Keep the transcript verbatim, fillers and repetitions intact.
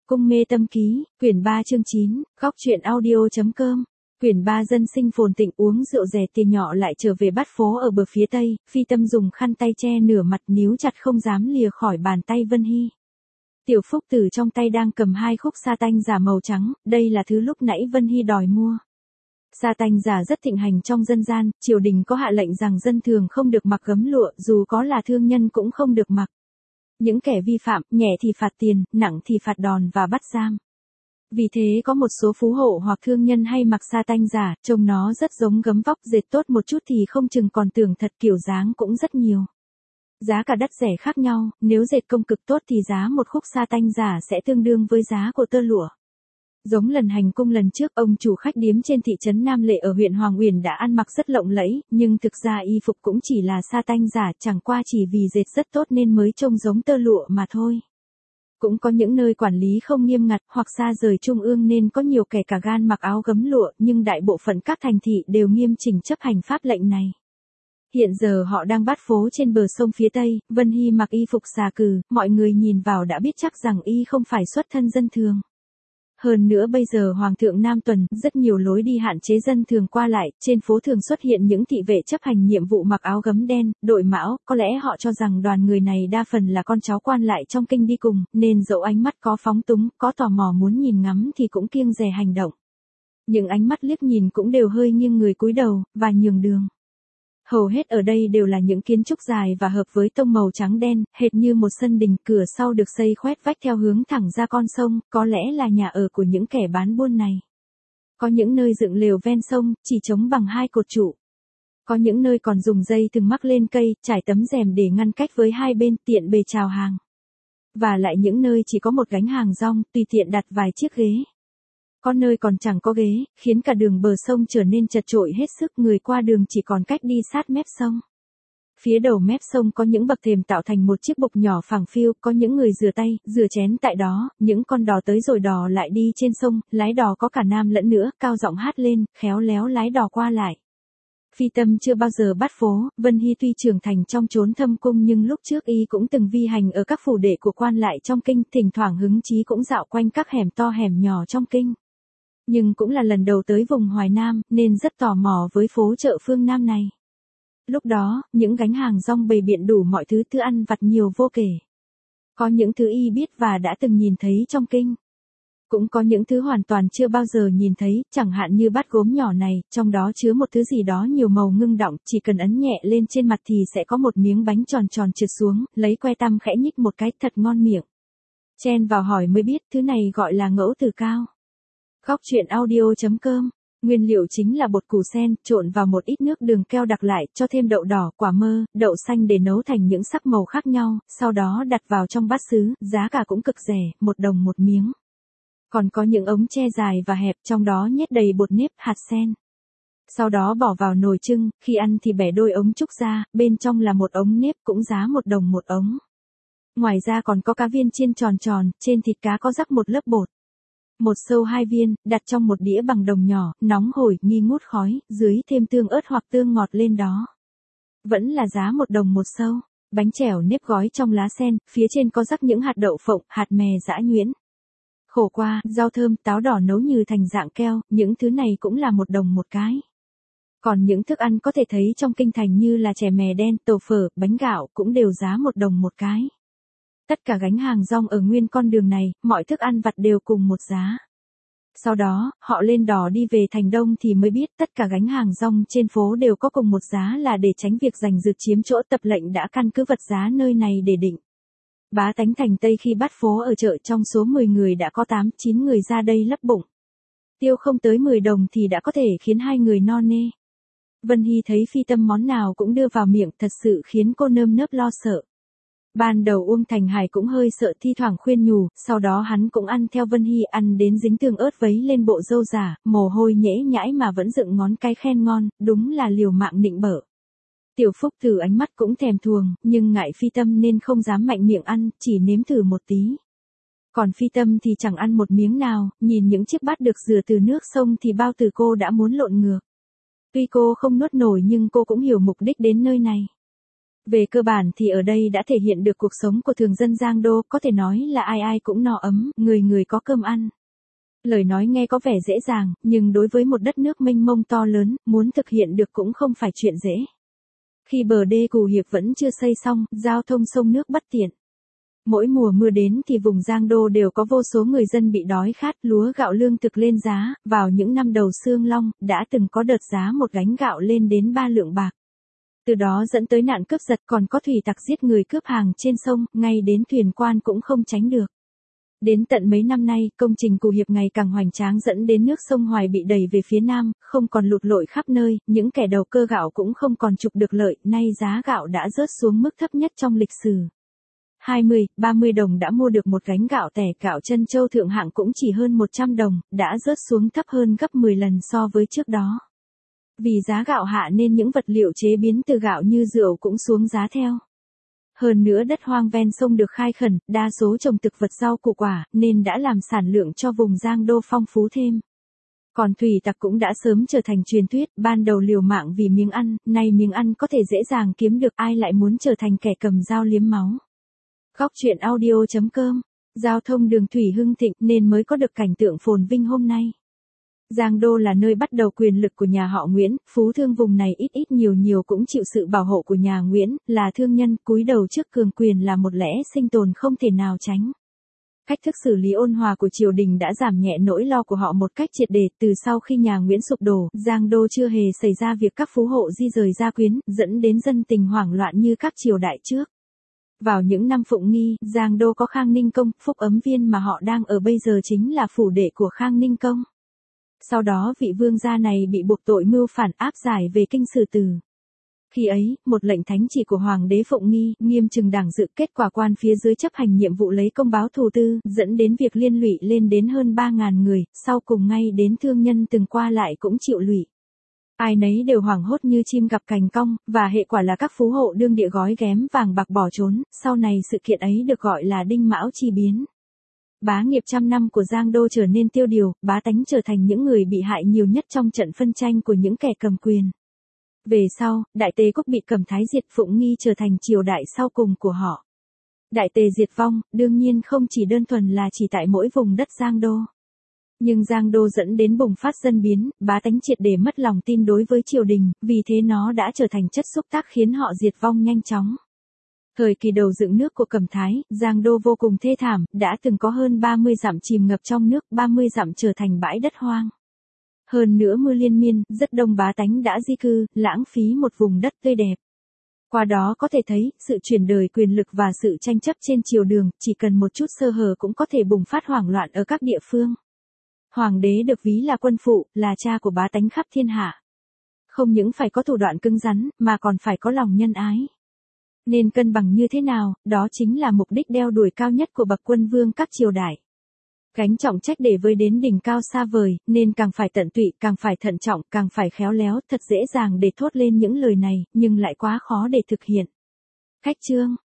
Cung mê tâm ký, quyển ba chương chín, góc truyện audio.com. Quyển ba dân sinh phồn tịnh uống rượu rẻ tiền nhỏ lại trở về bát phố ở bờ phía tây, Phi Tâm dùng khăn tay che nửa mặt níu chặt không dám lìa khỏi bàn tay Vân Hy. Tiểu Phúc Tử trong tay đang cầm hai khúc sa tanh giả màu trắng, đây là thứ lúc nãy Vân Hy đòi mua. Sa tanh giả rất thịnh hành trong dân gian, triều đình có hạ lệnh rằng dân thường không được mặc gấm lụa, dù có là thương nhân cũng không được mặc. Những kẻ vi phạm, nhẹ thì phạt tiền, nặng thì phạt đòn và bắt giam. Vì thế có một số phú hộ hoặc thương nhân hay mặc sa tanh giả, trông nó rất giống gấm vóc, dệt tốt một chút thì không chừng còn tưởng thật, kiểu dáng cũng rất nhiều. Giá cả đắt rẻ khác nhau, nếu dệt công cực tốt thì giá một khúc sa tanh giả sẽ tương đương với giá của tơ lụa. Giống lần hành cung lần trước, ông chủ khách điếm trên thị trấn Nam Lệ ở huyện Hoàng Uyển đã ăn mặc rất lộng lẫy, nhưng thực ra y phục cũng chỉ là sa tanh giả, chẳng qua chỉ vì dệt rất tốt nên mới trông giống tơ lụa mà thôi. Cũng có những nơi quản lý không nghiêm ngặt hoặc xa rời trung ương nên có nhiều kẻ cả gan mặc áo gấm lụa, nhưng đại bộ phận các thành thị đều nghiêm chỉnh chấp hành pháp lệnh này. Hiện giờ họ đang bát phố trên bờ sông phía tây, Vân Hy mặc y phục xà cừ, mọi người nhìn vào đã biết chắc rằng y không phải xuất thân dân thường. Hơn nữa bây giờ Hoàng thượng Nam Tuần, rất nhiều lối đi hạn chế dân thường qua lại, trên phố thường xuất hiện những thị vệ chấp hành nhiệm vụ mặc áo gấm đen, đội mão, có lẽ họ cho rằng đoàn người này đa phần là con cháu quan lại trong kinh đi cùng, nên dẫu ánh mắt có phóng túng, có tò mò muốn nhìn ngắm thì cũng kiêng dè hành động. Những ánh mắt liếc nhìn cũng đều hơi nghiêng người cúi đầu, và nhường đường. Hầu hết ở đây đều là những kiến trúc dài và hợp với tông màu trắng đen, hệt như một sân đình, cửa sau được xây khoét vách theo hướng thẳng ra con sông, có lẽ là nhà ở của những kẻ bán buôn này. Có những nơi dựng lều ven sông, chỉ chống bằng hai cột trụ. Có những nơi còn dùng dây thừng mắc lên cây, trải tấm rèm để ngăn cách với hai bên, tiện bề chào hàng. Và lại những nơi chỉ có một gánh hàng rong, tùy tiện đặt vài chiếc ghế. Có nơi còn chẳng có ghế, khiến cả đường bờ sông trở nên chật chội hết sức, người qua đường chỉ còn cách đi sát mép sông. Phía đầu mép sông có những bậc thềm tạo thành một chiếc bục nhỏ phẳng phiu, có những người rửa tay, rửa chén tại đó, những con đò tới rồi đò lại đi trên sông, lái đò có cả nam lẫn nữ, cao giọng hát lên, khéo léo lái đò qua lại. Phi Tâm chưa bao giờ bắt phố, Vân Hy tuy trưởng thành trong chốn thâm cung nhưng lúc trước y cũng từng vi hành ở các phủ đệ của quan lại trong kinh, thỉnh thoảng hứng chí cũng dạo quanh các hẻm to hẻm nhỏ trong kinh. Nhưng cũng là lần đầu tới vùng Hoài Nam, nên rất tò mò với phố chợ phương Nam này. Lúc đó, những gánh hàng rong bày biện đủ mọi thứ thức ăn vặt nhiều vô kể. Có những thứ y biết và đã từng nhìn thấy trong kinh. Cũng có những thứ hoàn toàn chưa bao giờ nhìn thấy, chẳng hạn như bát gốm nhỏ này, trong đó chứa một thứ gì đó nhiều màu ngưng đọng, chỉ cần ấn nhẹ lên trên mặt thì sẽ có một miếng bánh tròn tròn trượt xuống, lấy que tăm khẽ nhích một cái, thật ngon miệng. Chen vào hỏi mới biết, thứ này gọi là ngẫu tử cao. Góc truyện audio.com. Nguyên liệu chính là bột củ sen, trộn vào một ít nước đường keo đặc lại, cho thêm đậu đỏ, quả mơ, đậu xanh để nấu thành những sắc màu khác nhau, sau đó đặt vào trong bát sứ, giá cả cũng cực rẻ, một đồng một miếng. Còn có những ống tre dài và hẹp, trong đó nhét đầy bột nếp, hạt sen. Sau đó bỏ vào nồi trưng, khi ăn thì bẻ đôi ống trúc ra, bên trong là một ống nếp, cũng giá một đồng một ống. Ngoài ra còn có cá viên chiên tròn tròn, trên thịt cá có rắc một lớp bột. Một sâu hai viên, đặt trong một đĩa bằng đồng nhỏ, nóng hổi, nghi ngút khói, dưới thêm tương ớt hoặc tương ngọt lên đó. Vẫn là giá một đồng một sâu. Bánh chèo nếp gói trong lá sen, phía trên có rắc những hạt đậu phộng, hạt mè giã nhuyễn. Khổ qua, rau thơm, táo đỏ nấu như thành dạng keo, những thứ này cũng là một đồng một cái. Còn những thức ăn có thể thấy trong kinh thành như là chè mè đen, tổ phở, bánh gạo cũng đều giá một đồng một cái. Tất cả gánh hàng rong ở nguyên con đường này, mọi thức ăn vặt đều cùng một giá. Sau đó, họ lên đò đi về thành Đông thì mới biết tất cả gánh hàng rong trên phố đều có cùng một giá, là để tránh việc giành giật chiếm chỗ, tập lệnh đã căn cứ vật giá nơi này để định. Bá tánh thành Tây khi bắt phố ở chợ trong số mười người đã có tám, chín người ra đây lấp bụng. Tiêu không tới mười đồng thì đã có thể khiến hai người no nê. Vân Hy thấy Phi Tâm món nào cũng đưa vào miệng, thật sự khiến cô nơm nớp lo sợ. Ban đầu Uông Thành Hải cũng hơi sợ, thi thoảng khuyên nhủ, sau đó hắn cũng ăn theo Vân Hy, ăn đến dính tương ớt vấy lên bộ râu giả, mồ hôi nhễ nhãi mà vẫn dựng ngón cái khen ngon, đúng là liều mạng nịnh bợ. Tiểu Phúc Tử ánh mắt cũng thèm thuồng, nhưng ngại Phi Tâm nên không dám mạnh miệng ăn, chỉ nếm thử một tí. Còn Phi Tâm thì chẳng ăn một miếng nào, nhìn những chiếc bát được rửa từ nước sông thì bao tử cô đã muốn lộn ngược. Tuy cô không nuốt nổi nhưng cô cũng hiểu mục đích đến nơi này. Về cơ bản thì ở đây đã thể hiện được cuộc sống của thường dân Giang Đô, có thể nói là ai ai cũng no ấm, người người có cơm ăn. Lời nói nghe có vẻ dễ dàng, nhưng đối với một đất nước mênh mông to lớn, muốn thực hiện được cũng không phải chuyện dễ. Khi bờ đê Cù Hiệp vẫn chưa xây xong, giao thông sông nước bất tiện. Mỗi mùa mưa đến thì vùng Giang Đô đều có vô số người dân bị đói khát, lúa gạo lương thực lên giá, vào những năm đầu Xương Long, đã từng có đợt giá một gánh gạo lên đến ba lượng bạc. Từ đó dẫn tới nạn cướp giật, còn có thủy tặc giết người cướp hàng trên sông, ngay đến thuyền quan cũng không tránh được. Đến tận mấy năm nay, công trình Cù Hiệp ngày càng hoành tráng dẫn đến nước sông Hoài bị đẩy về phía nam, không còn lụt lội khắp nơi, những kẻ đầu cơ gạo cũng không còn chụp được lợi, nay giá gạo đã rớt xuống mức thấp nhất trong lịch sử. hai mươi, ba mươi đồng đã mua được một gánh gạo tẻ, gạo Trân Châu thượng hạng cũng chỉ hơn một trăm đồng, đã rớt xuống thấp hơn gấp mười lần so với trước đó. Vì giá gạo hạ nên những vật liệu chế biến từ gạo như rượu cũng xuống giá theo. Hơn nữa đất hoang ven sông được khai khẩn, đa số trồng thực vật rau củ quả, nên đã làm sản lượng cho vùng Giang Đô phong phú thêm. Còn thủy tặc cũng đã sớm trở thành truyền thuyết, ban đầu liều mạng vì miếng ăn, nay miếng ăn có thể dễ dàng kiếm được, ai lại muốn trở thành kẻ cầm dao liếm máu. Góc truyện audio chấm com, giao thông đường thủy hưng thịnh nên mới có được cảnh tượng phồn vinh hôm nay. Giang Đô là nơi bắt đầu quyền lực của nhà họ Nguyễn, phú thương vùng này ít ít nhiều nhiều cũng chịu sự bảo hộ của nhà Nguyễn, là thương nhân, cúi đầu trước cường quyền là một lẽ sinh tồn không thể nào tránh. Cách thức xử lý ôn hòa của triều đình đã giảm nhẹ nỗi lo của họ một cách triệt để, từ sau khi nhà Nguyễn sụp đổ, Giang Đô chưa hề xảy ra việc các phú hộ di rời gia quyến, dẫn đến dân tình hoảng loạn như các triều đại trước. Vào những năm Phụng Nghi, Giang Đô có Khang Ninh Công, Phúc Ấm Viên mà họ đang ở bây giờ chính là phủ đệ của Khang Ninh Công. Sau đó vị vương gia này bị buộc tội mưu phản, áp giải về kinh xử tử. Khi ấy, một lệnh thánh chỉ của Hoàng đế Phụng Nghi, nghiêm trừng đảng dự, kết quả quan phía dưới chấp hành nhiệm vụ lấy công báo thù tư, dẫn đến việc liên lụy lên đến hơn ba ngàn người, sau cùng ngay đến thương nhân từng qua lại cũng chịu lụy. Ai nấy đều hoảng hốt như chim gặp cành cong, và hệ quả là các phú hộ đương địa gói ghém vàng bạc bỏ trốn, sau này sự kiện ấy được gọi là Đinh Mão Chi Biến. Bá nghiệp trăm năm của Giang Đô trở nên tiêu điều, bá tánh trở thành những người bị hại nhiều nhất trong trận phân tranh của những kẻ cầm quyền. Về sau, Đại Tề quốc bị Cẩm Thái diệt, Phụng Nghi trở thành triều đại sau cùng của họ. Đại Tề diệt vong, đương nhiên không chỉ đơn thuần là chỉ tại mỗi vùng đất Giang Đô. Nhưng Giang Đô dẫn đến bùng phát dân biến, bá tánh triệt để mất lòng tin đối với triều đình, vì thế nó đã trở thành chất xúc tác khiến họ diệt vong nhanh chóng. Thời kỳ đầu dựng nước của Cẩm Thái, Giang Đô vô cùng thê thảm, đã từng có hơn ba mươi dặm chìm ngập trong nước, ba mươi dặm trở thành bãi đất hoang. Hơn nữa mưa liên miên, rất đông bá tánh đã di cư, lãng phí một vùng đất tươi đẹp. Qua đó có thể thấy, sự chuyển đời quyền lực và sự tranh chấp trên triều đường, chỉ cần một chút sơ hở cũng có thể bùng phát hoảng loạn ở các địa phương. Hoàng đế được ví là quân phụ, là cha của bá tánh khắp thiên hạ. Không những phải có thủ đoạn cứng rắn, mà còn phải có lòng nhân ái. Nên cân bằng như thế nào, đó chính là mục đích đeo đuổi cao nhất của bậc quân vương các triều đại. Gánh trọng trách để với đến đỉnh cao xa vời, nên càng phải tận tụy, càng phải thận trọng, càng phải khéo léo, thật dễ dàng để thốt lên những lời này, nhưng lại quá khó để thực hiện. Khách chương.